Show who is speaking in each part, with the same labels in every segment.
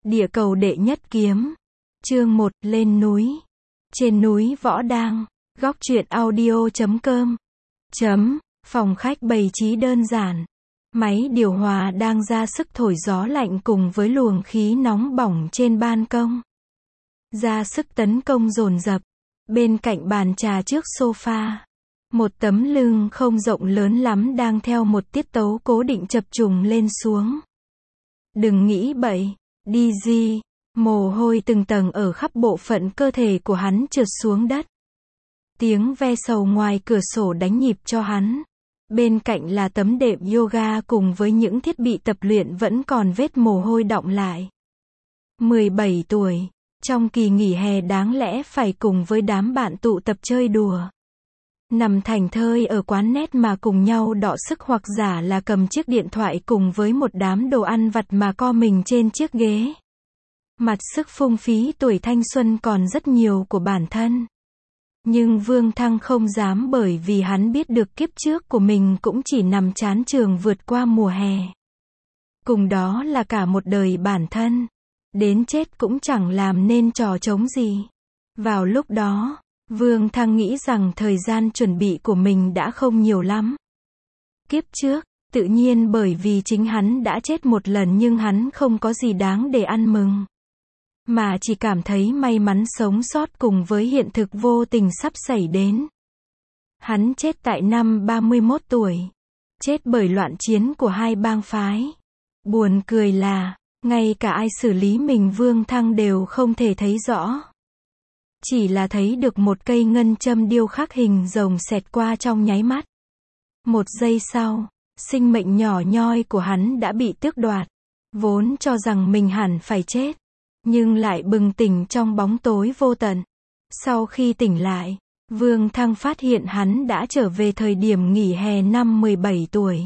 Speaker 1: Địa cầu đệ nhất kiếm. Chương 1, lên núi. Trên núi Võ Đang. Góc truyện audio.com. Phòng khách bày trí đơn giản. Máy điều hòa đang ra sức thổi gió lạnh cùng với luồng khí nóng bỏng trên ban công. Ra sức tấn công dồn dập. Bên cạnh bàn trà trước sofa. Một tấm lưng không rộng lớn lắm đang theo một tiết tấu cố định chập trùng lên xuống. Đừng nghĩ bậy. Đi gì? Mồ hôi từng tầng ở khắp bộ phận cơ thể của hắn trượt xuống đất. Tiếng ve sầu ngoài cửa sổ đánh nhịp cho hắn. Bên cạnh là tấm đệm yoga cùng với những thiết bị tập luyện vẫn còn vết mồ hôi đọng lại. 17 tuổi, trong kỳ nghỉ hè đáng lẽ phải cùng với đám bạn tụ tập chơi đùa. Nằm thảnh thơi ở quán net mà cùng nhau đọ sức hoặc giả là cầm chiếc điện thoại cùng với một đám đồ ăn vặt mà co mình trên chiếc ghế. Mặt sức phung phí tuổi thanh xuân còn rất nhiều của bản thân. Nhưng Vương Thăng không dám bởi vì hắn biết được kiếp trước của mình cũng chỉ nằm chán trường vượt qua mùa hè. Cùng đó là cả một đời bản thân. Đến chết cũng chẳng làm nên trò trống gì. Vào lúc đó, Vương Thăng nghĩ rằng thời gian chuẩn bị của mình đã không nhiều lắm. Kiếp trước, tự nhiên bởi vì chính hắn đã chết một lần nhưng hắn không có gì đáng để ăn mừng. Mà chỉ cảm thấy may mắn sống sót cùng với hiện thực vô tình sắp xảy đến. Hắn chết tại năm 31 tuổi. Chết bởi loạn chiến của hai bang phái. Buồn cười là, ngay cả ai xử lý mình Vương Thăng đều không thể thấy rõ. Chỉ là thấy được một cây ngân châm điêu khắc hình rồng xẹt qua trong nháy mắt. Một giây sau, sinh mệnh nhỏ nhoi của hắn đã bị tước đoạt. Vốn cho rằng mình hẳn phải chết. Nhưng lại bừng tỉnh trong bóng tối vô tận. Sau khi tỉnh lại, Vương Thăng phát hiện hắn đã trở về thời điểm nghỉ hè năm 17 tuổi.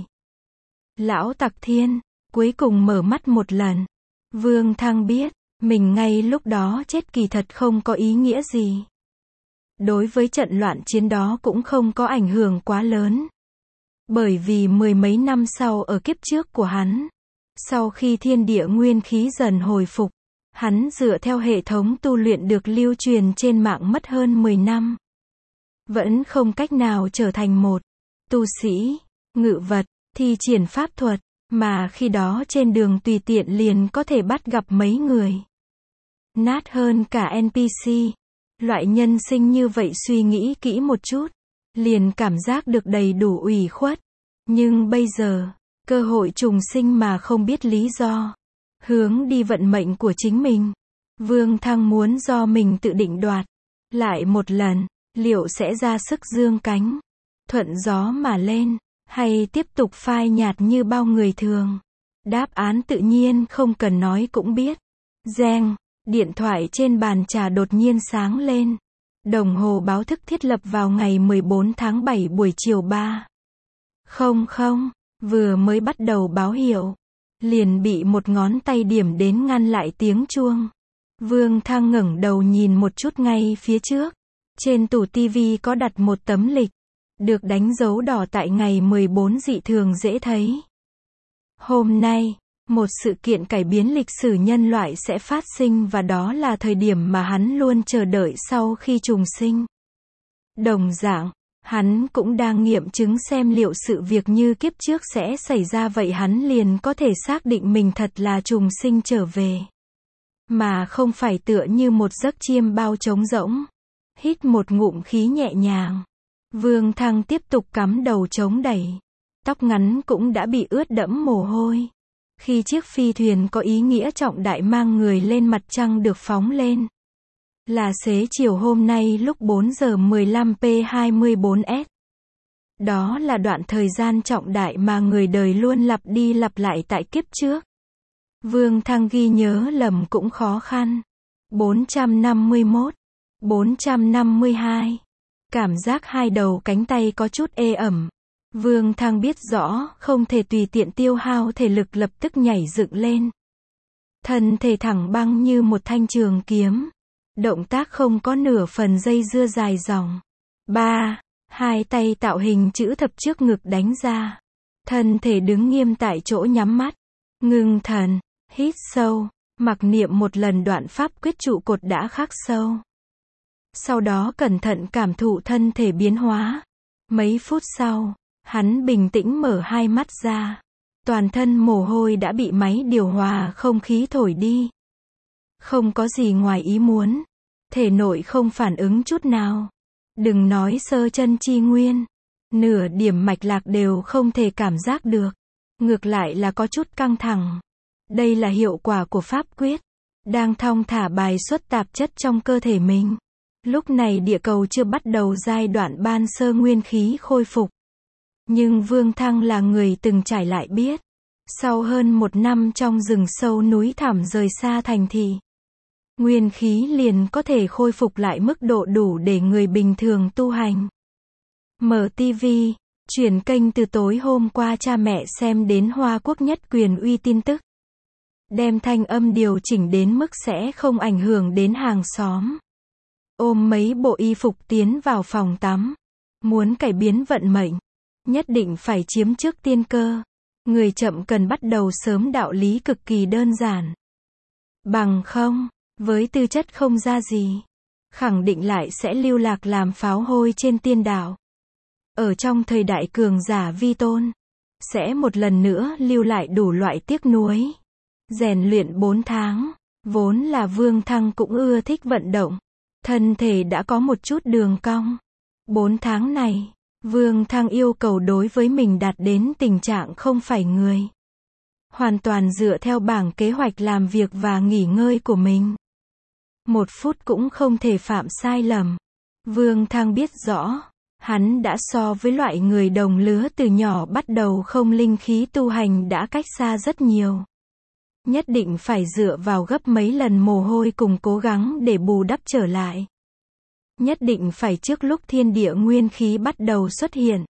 Speaker 1: Lão Tặc Thiên, cuối cùng mở mắt một lần. Vương Thăng biết, mình ngay lúc đó chết kỳ thật không có ý nghĩa gì. Đối với trận loạn chiến đó cũng không có ảnh hưởng quá lớn. Bởi vì mười mấy năm sau ở kiếp trước của hắn, sau khi thiên địa nguyên khí dần hồi phục, hắn dựa theo hệ thống tu luyện được lưu truyền trên mạng mất hơn 10 năm. Vẫn không cách nào trở thành một tu sĩ, ngự vật, thi triển pháp thuật, mà khi đó trên đường tùy tiện liền có thể bắt gặp mấy người. Nát hơn cả NPC. Loại nhân sinh như vậy suy nghĩ kỹ một chút, liền cảm giác được đầy đủ ủy khuất. Nhưng bây giờ, cơ hội trùng sinh mà không biết lý do. Hướng đi vận mệnh của chính mình. Vương Thăng muốn do mình tự định đoạt. Lại một lần, liệu sẽ ra sức dương cánh, thuận gió mà lên, hay tiếp tục phai nhạt như bao người thường? Đáp án tự nhiên không cần nói cũng biết. Reng, điện thoại trên bàn trà đột nhiên sáng lên. Đồng hồ báo thức thiết lập vào ngày 14 tháng 7 buổi chiều 3:00, vừa mới bắt đầu báo hiệu. Liền bị một ngón tay điểm đến ngăn lại tiếng chuông. Vương Thăng ngẩng đầu nhìn một chút ngay phía trước. Trên tủ tivi có đặt một tấm lịch. Được đánh dấu đỏ tại ngày 14 dị thường dễ thấy. Hôm nay, một sự kiện cải biến lịch sử nhân loại sẽ phát sinh và đó là thời điểm mà hắn luôn chờ đợi sau khi trùng sinh. Đồng dạng, hắn cũng đang nghiệm chứng xem liệu sự việc như kiếp trước sẽ xảy ra vậy hắn liền có thể xác định mình thật là trùng sinh trở về. Mà không phải tựa như một giấc chiêm bao trống rỗng. Hít một ngụm khí nhẹ nhàng. Vương Thăng tiếp tục cắm đầu chống đẩy. Tóc ngắn cũng đã bị ướt đẫm mồ hôi. Khi chiếc phi thuyền có ý nghĩa trọng đại mang người lên mặt trăng được phóng lên. Là xế chiều hôm nay lúc 4:15 P24S. Đó là đoạn thời gian trọng đại mà người đời luôn lặp đi lặp lại tại kiếp trước. Vương Thăng ghi nhớ lầm cũng khó khăn. 451, 452. Cảm giác hai đầu cánh tay có chút ê ẩm. Vương Thăng biết rõ không thể tùy tiện tiêu hao thể lực lập tức nhảy dựng lên. Thân thể thẳng băng như một thanh trường kiếm. Động tác không có nửa phần dây dưa dài dòng. 3. Hai tay tạo hình chữ thập trước ngực đánh ra. Thân thể đứng nghiêm tại chỗ nhắm mắt. Ngưng thần, hít sâu. Mặc niệm một lần đoạn pháp quyết trụ cột đã khắc sâu. Sau đó cẩn thận cảm thụ thân thể biến hóa. Mấy phút sau, hắn bình tĩnh mở hai mắt ra. Toàn thân mồ hôi đã bị máy điều hòa không khí thổi đi. Không có gì ngoài ý muốn. Thể nội không phản ứng chút nào. Đừng nói sơ chân chi nguyên. Nửa điểm mạch lạc đều không thể cảm giác được. Ngược lại là có chút căng thẳng. Đây là hiệu quả của pháp quyết. Đang thong thả bài xuất tạp chất trong cơ thể mình. Lúc này địa cầu chưa bắt đầu giai đoạn ban sơ nguyên khí khôi phục. Nhưng Vương Thăng là người từng trải lại biết. Sau hơn 1 năm trong rừng sâu núi thẳm rời xa thành thị, nguyên khí liền có thể khôi phục lại mức độ đủ để người bình thường tu hành. Mở TV, chuyển kênh từ tối hôm qua cha mẹ xem đến Hoa Quốc Nhất Quyền uy tin tức. Đem thanh âm điều chỉnh đến mức sẽ không ảnh hưởng đến hàng xóm. Ôm mấy bộ y phục tiến vào phòng tắm. Muốn cải biến vận mệnh, nhất định phải chiếm trước tiên cơ. Người chậm cần bắt đầu sớm, đạo lý cực kỳ đơn giản. Bằng không, với tư chất không ra gì, khẳng định lại sẽ lưu lạc làm pháo hôi trên tiên đạo. Ở trong thời đại cường giả vi tôn, sẽ một lần nữa lưu lại đủ loại tiếc nuối. Rèn luyện 4 tháng, vốn là Vương Thăng cũng ưa thích vận động. Thân thể đã có một chút đường cong. 4 tháng này, Vương Thăng yêu cầu đối với mình đạt đến tình trạng không phải người. Hoàn toàn dựa theo bảng kế hoạch làm việc và nghỉ ngơi của mình. 1 phút cũng không thể phạm sai lầm. Vương Thăng biết rõ, hắn đã so với loại người đồng lứa từ nhỏ bắt đầu không linh khí tu hành đã cách xa rất nhiều. Nhất định phải dựa vào gấp mấy lần mồ hôi cùng cố gắng để bù đắp trở lại. Nhất định phải trước lúc thiên địa nguyên khí bắt đầu xuất hiện.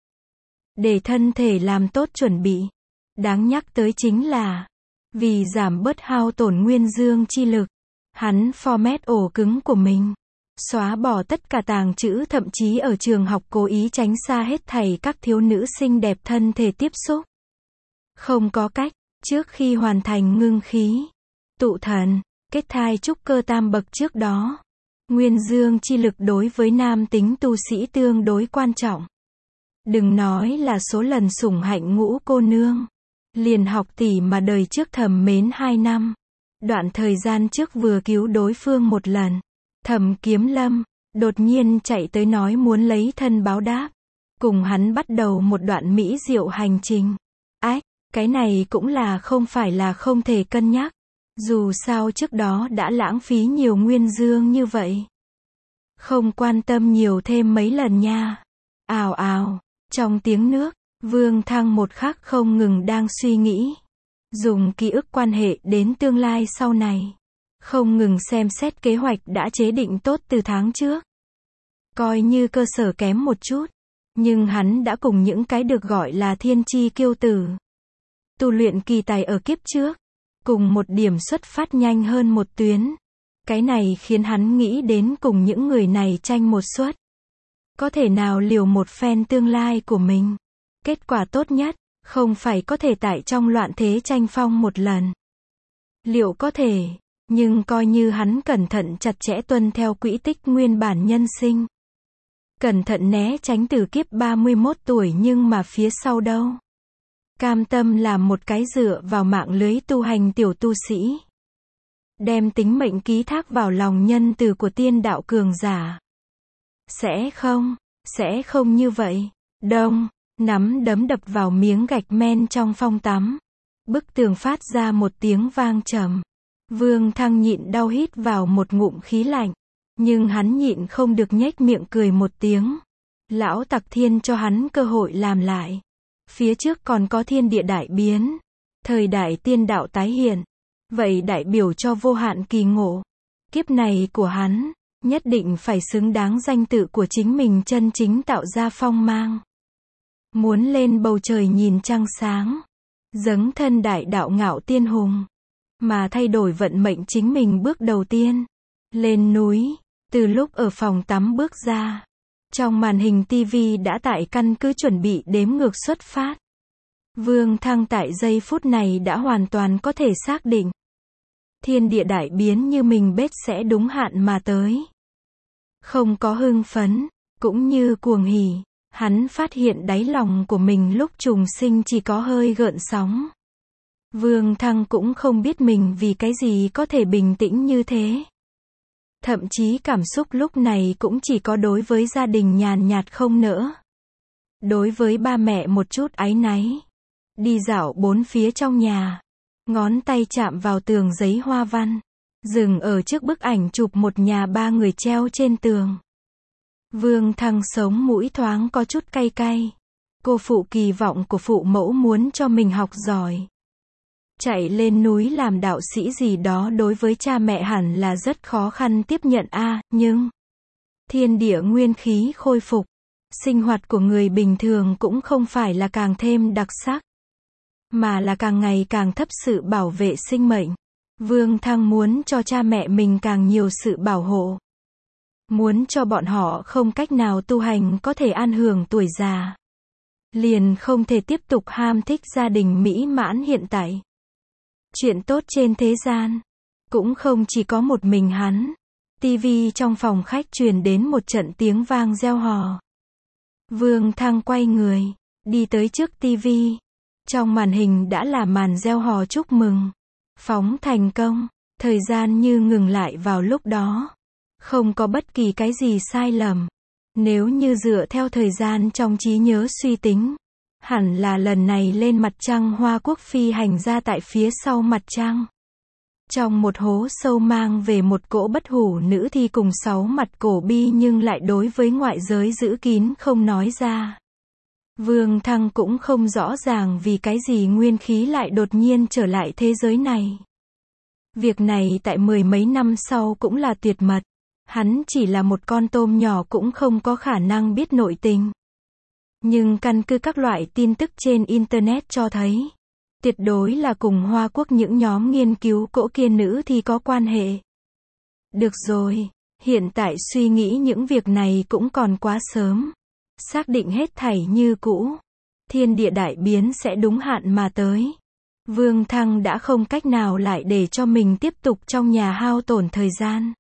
Speaker 1: Để thân thể làm tốt chuẩn bị. Đáng nhắc tới chính là, vì giảm bớt hao tổn nguyên dương chi lực, hắn format ổ cứng của mình. Xóa bỏ tất cả tàng trữ, thậm chí ở trường học cố ý tránh xa hết thảy các thiếu nữ xinh đẹp thân thể tiếp xúc. Không có cách, trước khi hoàn thành ngưng khí, tụ thần, kết thai trúc cơ tam bậc trước đó, nguyên dương chi lực đối với nam tính tu sĩ tương đối quan trọng. Đừng nói là số lần sủng hạnh Ngũ cô nương, liền học tỷ mà đời trước thầm mến 2 năm. Đoạn thời gian trước vừa cứu đối phương 1 lần, Thẩm Kiếm Lâm đột nhiên chạy tới nói muốn lấy thân báo đáp, cùng hắn bắt đầu một đoạn mỹ diệu hành trình. Ách, cái này cũng là không phải là không thể cân nhắc. Dù sao trước đó đã lãng phí nhiều nguyên dương như vậy. Không quan tâm nhiều thêm mấy lần nha. Ào ào, trong tiếng nước, Vương Thăng một khắc không ngừng đang suy nghĩ. Dùng ký ức quan hệ đến tương lai sau này. Không ngừng xem xét kế hoạch đã chế định tốt từ tháng trước. Coi như cơ sở kém một chút. Nhưng hắn đã cùng những cái được gọi là thiên chi kiêu tử. Tu luyện kỳ tài ở kiếp trước. Cùng một điểm xuất phát nhanh hơn một tuyến. Cái này khiến hắn nghĩ đến cùng những người này tranh một suất. Có thể nào liều một phen tương lai của mình. Kết quả tốt nhất, không phải có thể tại trong loạn thế tranh phong một lần. Liệu có thể, nhưng coi như hắn cẩn thận chặt chẽ tuân theo quỹ tích nguyên bản nhân sinh. Cẩn thận né tránh từ kiếp 31 tuổi nhưng mà phía sau đâu. Cam tâm làm một cái dựa vào mạng lưới tu hành tiểu tu sĩ. Đem tính mệnh ký thác vào lòng nhân từ của tiên đạo cường giả. Sẽ không như vậy. Đông, nắm đấm đập vào miếng gạch men trong phòng tắm. Bức tường phát ra một tiếng vang trầm. Vương Thăng nhịn đau hít vào một ngụm khí lạnh. Nhưng hắn nhịn không được nhếch miệng cười một tiếng. Lão Tặc Thiên cho hắn cơ hội làm lại. Phía trước còn có thiên địa đại biến. Thời đại tiên đạo tái hiện. Vậy đại biểu cho vô hạn kỳ ngộ. Kiếp này của hắn, nhất định phải xứng đáng danh tự của chính mình chân chính tạo ra phong mang. Muốn lên bầu trời nhìn trăng sáng. Dấn thân đại đạo ngạo tiên hùng. Mà thay đổi vận mệnh chính mình bước đầu tiên. Lên núi, từ lúc ở phòng tắm bước ra. Trong màn hình TV đã tại căn cứ chuẩn bị đếm ngược xuất phát. Vương Thăng tại giây phút này đã hoàn toàn có thể xác định. thiên địa đại biến như mình biết sẽ đúng hạn mà tới. Không có hưng phấn, cũng như cuồng hỉ, hắn phát hiện đáy lòng của mình lúc trùng sinh chỉ có hơi gợn sóng. Vương Thăng cũng không biết mình vì cái gì có thể bình tĩnh như thế. Thậm chí cảm xúc lúc này cũng chỉ có đối với gia đình nhàn nhạt không nỡ. Đối với ba mẹ một chút áy náy. Đi dạo bốn phía trong nhà. Ngón tay chạm vào tường giấy hoa văn. Dừng ở trước bức ảnh chụp một nhà ba người treo trên tường. Vương Thăng sống mũi thoáng có chút cay cay. Cô phụ kỳ vọng của phụ mẫu muốn cho mình học giỏi. Chạy lên núi làm đạo sĩ gì đó đối với cha mẹ hẳn là rất khó khăn tiếp nhận nhưng thiên địa nguyên khí khôi phục, sinh hoạt của người bình thường cũng không phải là càng thêm đặc sắc, mà là càng ngày càng thấp sự bảo vệ sinh mệnh. Vương Thăng muốn cho cha mẹ mình càng nhiều sự bảo hộ. Muốn cho bọn họ không cách nào tu hành có thể an hưởng tuổi già. Liền không thể tiếp tục ham thích gia đình mỹ mãn hiện tại. Chuyện tốt trên thế gian, cũng không chỉ có một mình hắn. Tivi trong phòng khách truyền đến một trận tiếng vang reo hò. Vương Thăng quay người, đi tới trước tivi. Trong màn hình đã là màn reo hò chúc mừng. Phóng thành công, thời gian như ngừng lại vào lúc đó. Không có bất kỳ cái gì sai lầm. Nếu như dựa theo thời gian trong trí nhớ suy tính, hẳn là lần này lên mặt trăng Hoa Quốc phi hành ra tại phía sau mặt trăng. Trong một hố sâu mang về một cỗ bất hủ nữ thi cùng 6 mặt cổ bi nhưng lại đối với ngoại giới giữ kín không nói ra. Vương Thăng cũng không rõ ràng vì cái gì nguyên khí lại đột nhiên trở lại thế giới này. Việc này tại mười mấy năm sau cũng là tuyệt mật. Hắn chỉ là một con tôm nhỏ cũng không có khả năng biết nội tình. Nhưng căn cứ các loại tin tức trên Internet cho thấy, tuyệt đối là cùng Hoa Quốc những nhóm nghiên cứu cỗ kia nữ thì có quan hệ. Được rồi, hiện tại suy nghĩ những việc này cũng còn quá sớm. Xác định hết thảy như cũ. Thiên địa đại biến sẽ đúng hạn mà tới. Vương Thăng đã không cách nào lại để cho mình tiếp tục trong nhà hao tổn thời gian.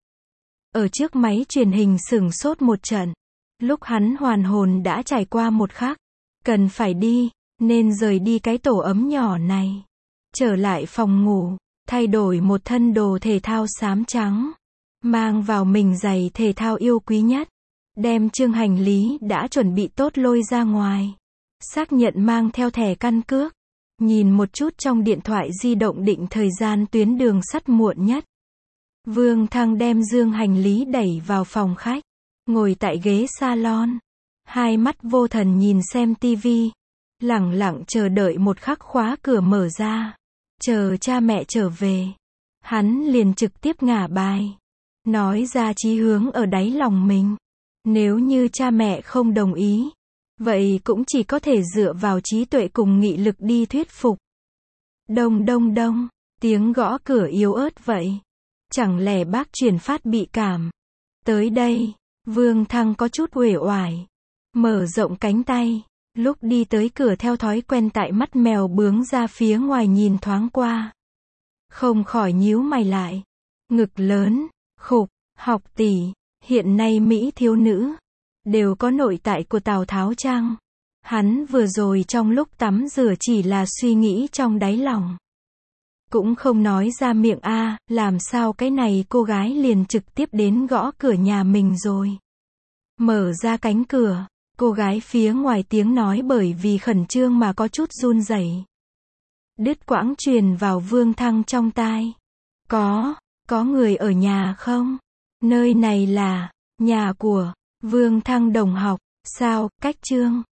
Speaker 1: Ở trước máy truyền hình sửng sốt một trận. Lúc hắn hoàn hồn đã trải qua một khắc. Cần phải đi, nên rời đi cái tổ ấm nhỏ này. Trở lại phòng ngủ, thay đổi một thân đồ thể thao xám trắng. Mang vào mình giày thể thao yêu quý nhất. Đem chương hành lý đã chuẩn bị tốt lôi ra ngoài. Xác nhận mang theo thẻ căn cước. Nhìn một chút trong điện thoại di động định thời gian tuyến đường sắt muộn nhất. Vương Thăng đem dương hành lý đẩy vào phòng khách. Ngồi tại ghế salon. Hai mắt vô thần nhìn xem tivi. Lẳng lặng chờ đợi một khắc khóa cửa mở ra. Chờ cha mẹ trở về. Hắn liền trực tiếp ngả bài. Nói ra chí hướng ở đáy lòng mình. Nếu như cha mẹ không đồng ý, vậy cũng chỉ có thể dựa vào trí tuệ cùng nghị lực đi thuyết phục. Đông đông đông, tiếng gõ cửa yếu ớt vậy. Chẳng lẽ bác truyền phát bị cảm? Tới đây, Vương Thăng có chút uể oải. Mở rộng cánh tay, lúc đi tới cửa theo thói quen tại mắt mèo bướng ra phía ngoài nhìn thoáng qua. Không khỏi nhíu mày lại. Ngực lớn, khục, học tỷ. Hiện nay Mỹ thiếu nữ đều có nội tại của Tào Tháo chăng? Hắn vừa rồi trong lúc tắm rửa chỉ là suy nghĩ trong đáy lòng. Cũng không nói ra miệng làm sao cái này cô gái liền trực tiếp đến gõ cửa nhà mình rồi. Mở ra cánh cửa, cô gái phía ngoài tiếng nói bởi vì khẩn trương mà có chút run rẩy. Đứt quãng truyền vào Vương Thăng trong tai. Có người ở nhà không? Nơi này là nhà của Vương Thăng đồng học. Sao, cách Trương